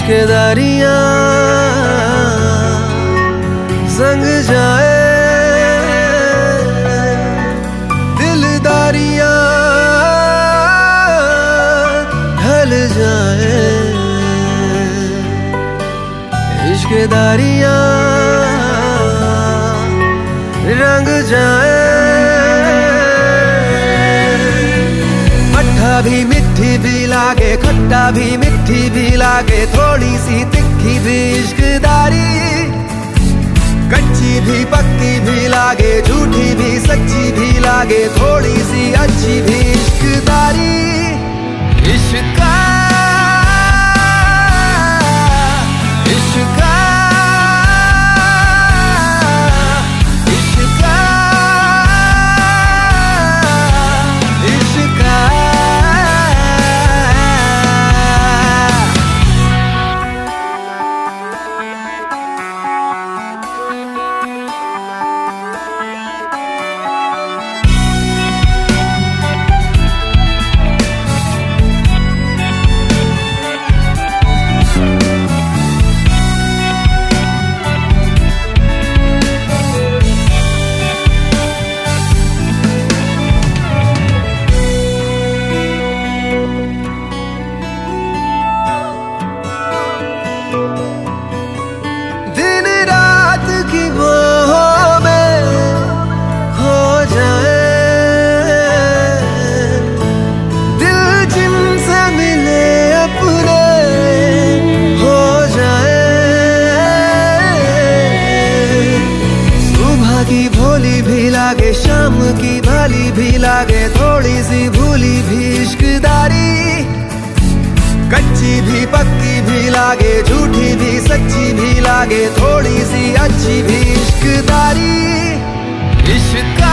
इश्क़दारियाँ संग जाए, दिलदारियाँ ढल जाए, इश्क़दारियाँ रंग जाए। मट्ठा भी मिठी भी लागे, खट्टा भी मिठी भी लागे, थोड़ी सी तिखी भी इश्क़दारी, कच्ची भी पक्की भी लागे, झूठी भी सच्ची भी लागे, थोड़ी सी अच्छी भी इश्क़दारी। इश्क़ा की भोली भी लागे, शाम की भाली भी लागे, थोड़ी सी भूली भी इश्क़दारी, कच्ची भी पक्की भी लागे, झूठी भी सच्ची भी लागे, थोड़ी सी अच्छी भी इश्क़दारी। इश्क़ा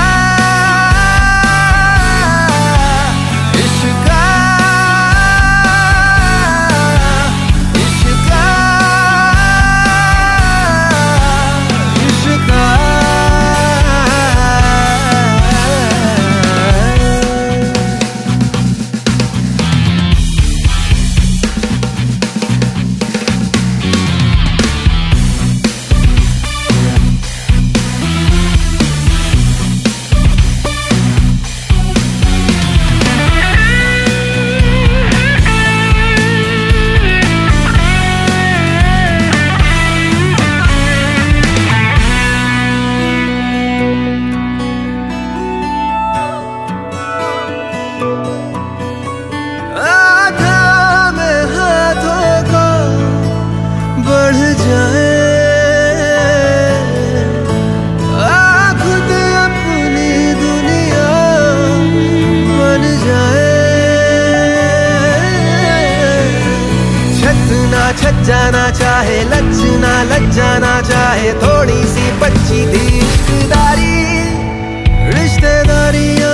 छत जाना चाहे, लचना लग जाना चाहे, थोड़ी सी बच्ची थी इश्क़दारी, रिश्तेदारियाँ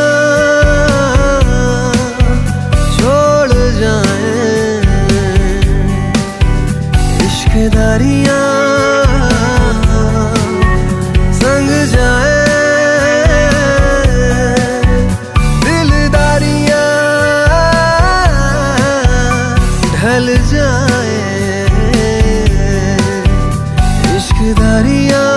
छोड़ जाए, इश्क़दारियाँ संग जाए, दिलदारियाँ ढल जाए, इश्क़दारियाँ